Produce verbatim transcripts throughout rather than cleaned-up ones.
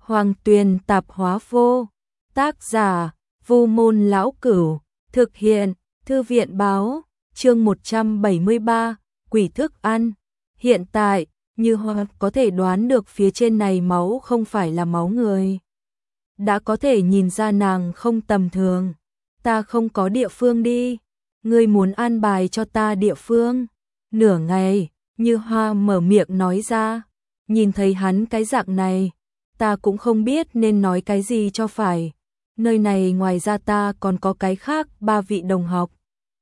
Hoàng Tuyền Tạp Hóa Vô, tác giả Vô Môn Lão Cửu, thực hiện Thư viện Báo, chương một trăm bảy mươi ba, quỷ thức ăn. Hiện tại, Như Hoa có thể đoán được phía trên này máu không phải là máu người. Đã có thể nhìn ra nàng không tầm thường. Ta không có địa phương đi, ngươi muốn an bài cho ta địa phương. Nửa ngày, Như Hoa mở miệng nói ra, nhìn thấy hắn cái dạng này, ta cũng không biết nên nói cái gì cho phải. Nơi này ngoài ra ta còn có cái khác ba vị đồng học.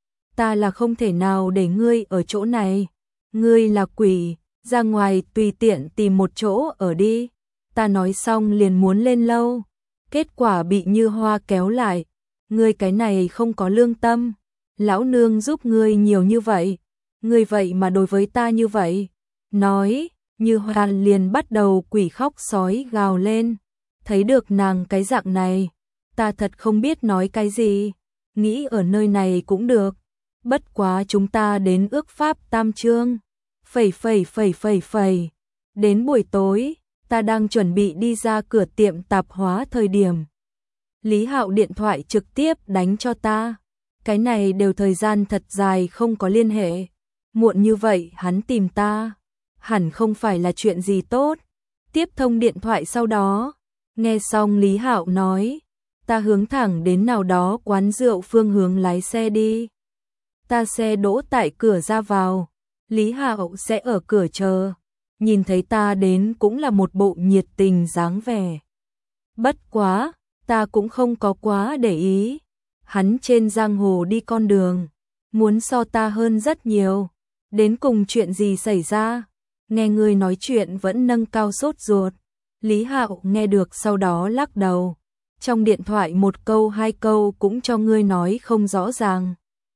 Ta là không thể nào để ngươi ở chỗ này. Ngươi là quỷ, ra ngoài tùy tiện tìm một chỗ ở đi. Ta nói xong liền muốn lên lâu, kết quả bị Như Hoa kéo lại. Ngươi cái này không có lương tâm, lão nương giúp ngươi nhiều như vậy, ngươi vậy mà đối với ta như vậy. Nói, Như Hoa liền bắt đầu quỷ khóc sói gào lên. Thấy được nàng cái dạng này, ta thật không biết nói cái gì. Nghĩ ở nơi này cũng được, bất quá chúng ta đến ước pháp tam chương. Phẩy phẩy phẩy phẩy phẩy. Đến buổi tối, ta đang chuẩn bị đi ra cửa tiệm tạp hóa thời điểm, Lý Hạo điện thoại trực tiếp đánh cho ta. Cái này đều thời gian thật dài không có liên hệ. Muộn như vậy hắn tìm ta, hẳn không phải là chuyện gì tốt. Tiếp thông điện thoại sau đó, nghe xong Lý Hạo nói, ta hướng thẳng đến nào đó quán rượu phương hướng lái xe đi. Ta xe đỗ tại cửa ra vào, Lý Hạo sẽ ở cửa chờ. Nhìn thấy ta đến cũng là một bộ nhiệt tình dáng vẻ. Bất quá, ta cũng không có quá để ý. Hắn trên giang hồ đi con đường, muốn so ta hơn rất nhiều. Đến cùng chuyện gì xảy ra? Nghe người nói chuyện vẫn nâng cao sốt ruột. Lý Hạo nghe được sau đó lắc đầu. Trong điện thoại một câu hai câu cũng cho ngươi nói không rõ ràng.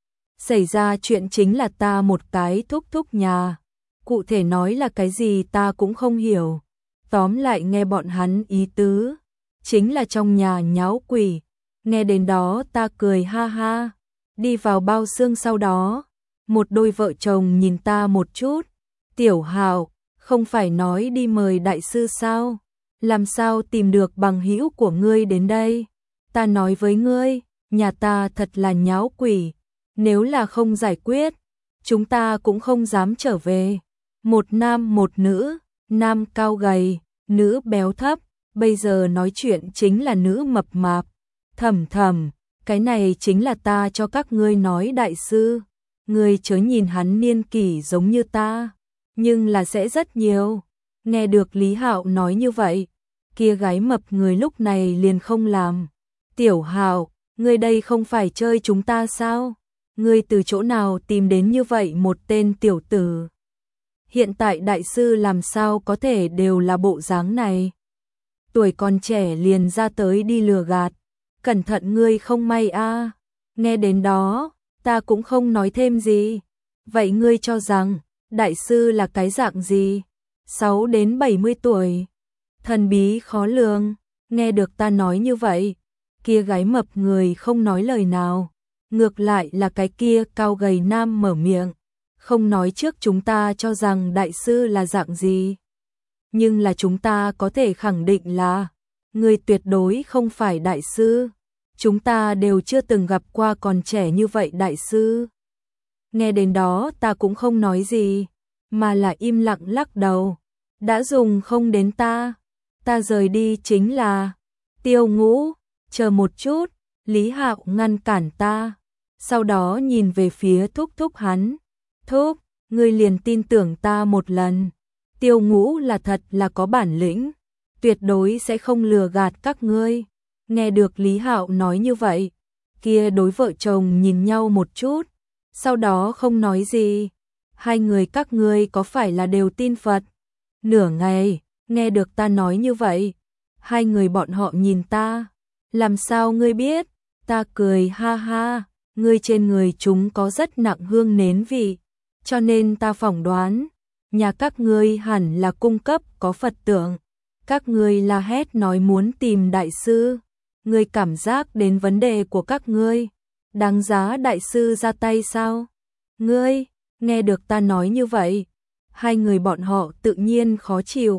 Xảy ra chuyện chính là ta một cái thúc thúc nhà. Cụ thể nói là cái gì ta cũng không hiểu. Tóm lại nghe bọn hắn ý tứ, chính là trong nhà nháo quỷ. Nghe đến đó ta cười ha ha. Đi vào bao xương sau đó, một đôi vợ chồng nhìn ta một chút. Tiểu Hạo, không phải nói đi mời đại sư sao? Làm sao tìm được bằng hữu của ngươi đến đây? Ta nói với ngươi, nhà ta thật là nháo quỷ. Nếu là không giải quyết, chúng ta cũng không dám trở về. Một nam một nữ, nam cao gầy, nữ béo thấp, bây giờ nói chuyện chính là nữ mập mạp. Thầm thầm, cái này chính là ta cho các ngươi nói đại sư. Ngươi chớ nhìn hắn niên kỷ giống như ta, nhưng là sẽ rất nhiều. Nghe được Lý Hạo nói như vậy, kia gái mập người lúc này liền không làm. Tiểu Hạo, ngươi đây không phải chơi chúng ta sao? Ngươi từ chỗ nào tìm đến như vậy một tên tiểu tử? Hiện tại đại sư làm sao có thể đều là bộ dáng này? Tuổi còn trẻ liền ra tới đi lừa gạt. Cẩn thận ngươi không may a. Nghe đến đó, ta cũng không nói thêm gì. Vậy ngươi cho rằng, đại sư là cái dạng gì? sáu đến bảy mươi tuổi. Thần bí khó lường. Nghe được ta nói như vậy, kia gái mập người không nói lời nào. Ngược lại là cái kia cao gầy nam mở miệng. Không nói trước chúng ta cho rằng đại sư là dạng gì. Nhưng là chúng ta có thể khẳng định là người tuyệt đối không phải đại sư. Chúng ta đều chưa từng gặp qua còn trẻ như vậy đại sư. Nghe đến đó ta cũng không nói gì, mà là im lặng lắc đầu. Đã dùng không đến ta, ta rời đi chính là. Tiêu Ngũ, chờ một chút. Lý Hạo ngăn cản ta, sau đó nhìn về phía thúc thúc hắn. Thúc, ngươi liền tin tưởng ta một lần. Tiêu Ngũ là thật là có bản lĩnh, tuyệt đối sẽ không lừa gạt các ngươi. Nghe được Lý Hạo nói như vậy, kia đối vợ chồng nhìn nhau một chút, sau đó không nói gì. Hai người các ngươi có phải là đều tin Phật? Nửa ngày, nghe được ta nói như vậy, hai người bọn họ nhìn ta. Làm sao ngươi biết? Ta cười ha ha, ngươi trên người chúng có rất nặng hương nến vị, cho nên ta phỏng đoán, nhà các ngươi hẳn là cung cấp có Phật tượng. Các ngươi la hét nói muốn tìm đại sư. Ngươi cảm giác đến vấn đề của các ngươi đáng giá đại sư ra tay sao? Ngươi, nghe được ta nói như vậy, hai người bọn họ tự nhiên khó chịu.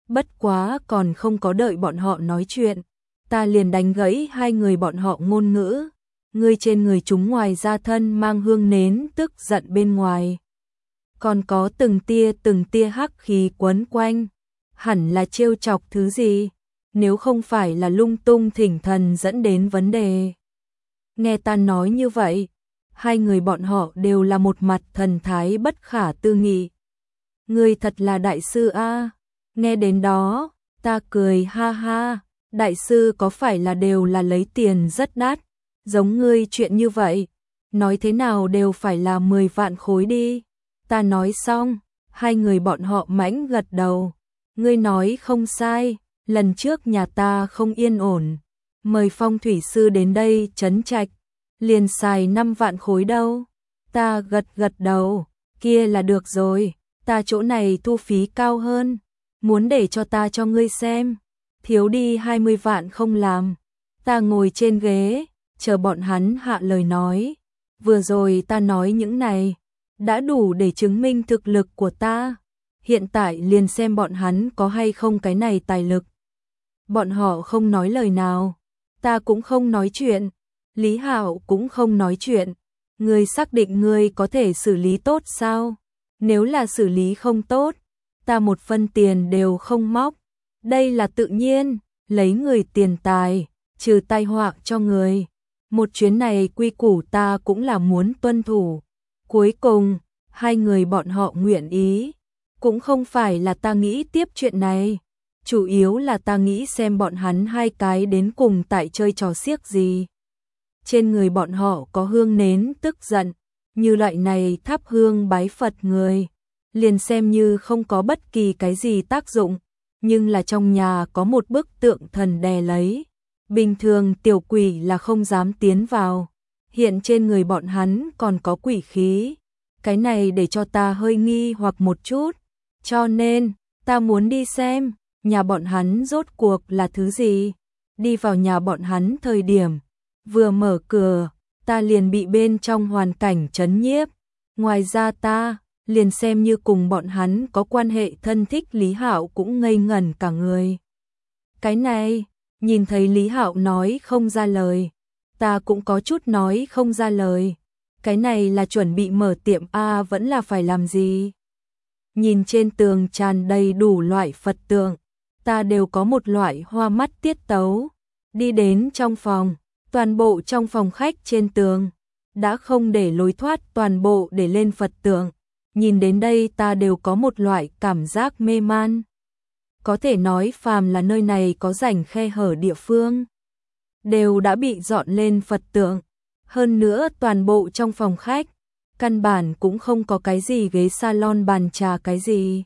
Bất quá còn không có đợi bọn họ nói chuyện, ta liền đánh gãy hai người bọn họ ngôn ngữ. Ngươi trên người chúng ngoài ra thân mang hương nến tức giận bên ngoài. Còn có từng tia từng tia hắc khí quấn quanh, hẳn là trêu chọc thứ gì, nếu không phải là lung tung thỉnh thần dẫn đến vấn đề. Nghe ta nói như vậy, hai người bọn họ đều là một mặt thần thái bất khả tư nghị. Ngươi thật là đại sư a. Nghe đến đó, ta cười ha ha, đại sư có phải là đều là lấy tiền rất đắt, giống ngươi chuyện như vậy, nói thế nào đều phải là mười vạn khối đi. Ta nói xong, hai người bọn họ mãnh gật đầu. Ngươi nói không sai, lần trước nhà ta không yên ổn, mời phong thủy sư đến đây trấn trạch, liền xài năm vạn khối đâu. Ta gật gật đầu, kia là được rồi, ta chỗ này thu phí cao hơn, muốn để cho ta cho ngươi xem, thiếu đi hai mươi vạn không làm. Ta ngồi trên ghế, chờ bọn hắn hạ lời nói. Vừa rồi ta nói những này, đã đủ để chứng minh thực lực của ta. Hiện tại liền xem bọn hắn có hay không cái này tài lực. Bọn họ không nói lời nào, ta cũng không nói chuyện, Lý Hạo cũng không nói chuyện. Ngươi xác định ngươi có thể xử lý tốt sao? Nếu là xử lý không tốt, ta một phân tiền đều không móc. Đây là tự nhiên, lấy người tiền tài, trừ tai họa cho người. Một chuyến này quy củ ta cũng là muốn tuân thủ. Cuối cùng, hai người bọn họ nguyện ý. Cũng không phải là ta nghĩ tiếp chuyện này, chủ yếu là ta nghĩ xem bọn hắn hai cái đến cùng tại chơi trò xiếc gì. Trên người bọn họ có hương nến tức giận, như loại này thắp hương bái Phật người, liền xem như không có bất kỳ cái gì tác dụng, nhưng là trong nhà có một bức tượng thần đè lấy. Bình thường tiểu quỷ là không dám tiến vào, hiện trên người bọn hắn còn có quỷ khí. Cái này để cho ta hơi nghi hoặc một chút. Cho nên, ta muốn đi xem, nhà bọn hắn rốt cuộc là thứ gì. Đi vào nhà bọn hắn thời điểm, vừa mở cửa, ta liền bị bên trong hoàn cảnh chấn nhiếp. Ngoài ra ta, liền xem như cùng bọn hắn có quan hệ thân thích Lý Hạo cũng ngây ngẩn cả người. Cái này, nhìn thấy Lý Hạo nói không ra lời, ta cũng có chút nói không ra lời. Cái này là chuẩn bị mở tiệm A vẫn là phải làm gì? Nhìn trên tường tràn đầy đủ loại Phật tượng, ta đều có một loại hoa mắt tiết tấu. Đi đến trong phòng, toàn bộ trong phòng khách trên tường, đã không để lối thoát toàn bộ để lên Phật tượng. Nhìn đến đây ta đều có một loại cảm giác mê man. Có thể nói phàm là nơi này có rãnh khe hở địa phương, đều đã bị dọn lên Phật tượng. Hơn nữa toàn bộ trong phòng khách, căn bản cũng không có cái gì ghế salon bàn trà cái gì.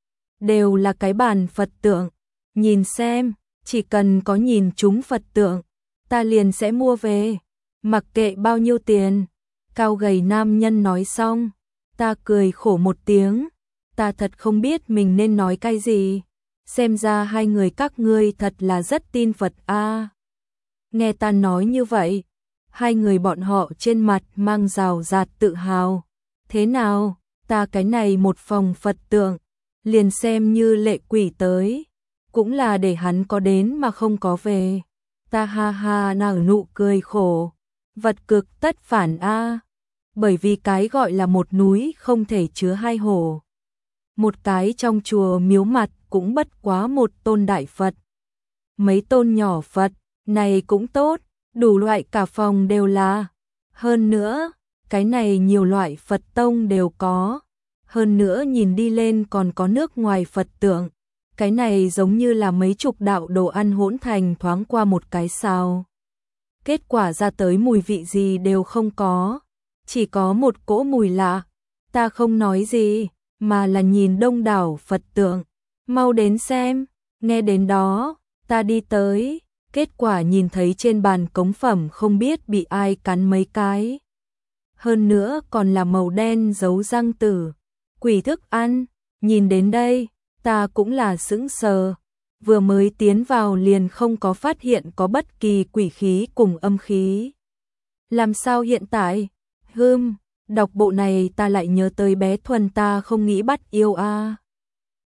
Đều là cái bàn Phật tượng. Nhìn xem, chỉ cần có nhìn chúng Phật tượng, ta liền sẽ mua về, mặc kệ bao nhiêu tiền. Cao gầy nam nhân nói xong, ta cười khổ một tiếng, ta thật không biết mình nên nói cái gì. Xem ra hai người các ngươi thật là rất tin Phật a. Nghe ta nói như vậy, hai người bọn họ trên mặt mang rào rạt tự hào. Thế nào, ta cái này một phòng Phật tượng, liền xem như lệ quỷ tới, cũng là để hắn có đến mà không có về. Ta ha ha nở nụ cười khổ, vật cực tất phản a. Bởi vì cái gọi là một núi không thể chứa hai hồ. Một cái trong chùa miếu mặt cũng bất quá một tôn đại Phật. Mấy tôn nhỏ Phật, này cũng tốt, đủ loại cả phòng đều là. Hơn nữa, cái này nhiều loại Phật tông đều có. Hơn nữa nhìn đi lên còn có nước ngoài Phật tượng. Cái này giống như là mấy chục đạo đồ ăn hỗn thành thoáng qua một cái sao. Kết quả ra tới mùi vị gì đều không có. Chỉ có một cỗ mùi lạ. Ta không nói gì, mà là nhìn đông đảo Phật tượng. Mau đến xem, nghe đến đó, ta đi tới. Kết quả nhìn thấy trên bàn cống phẩm không biết bị ai cắn mấy cái. Hơn nữa còn là màu đen dấu răng tử. Quỷ thức ăn, nhìn đến đây, ta cũng là sững sờ. Vừa mới tiến vào liền không có phát hiện có bất kỳ quỷ khí cùng âm khí. Làm sao hiện tại? Hừm, đọc bộ này ta lại nhớ tới bé Thuần ta không nghĩ bắt yêu a.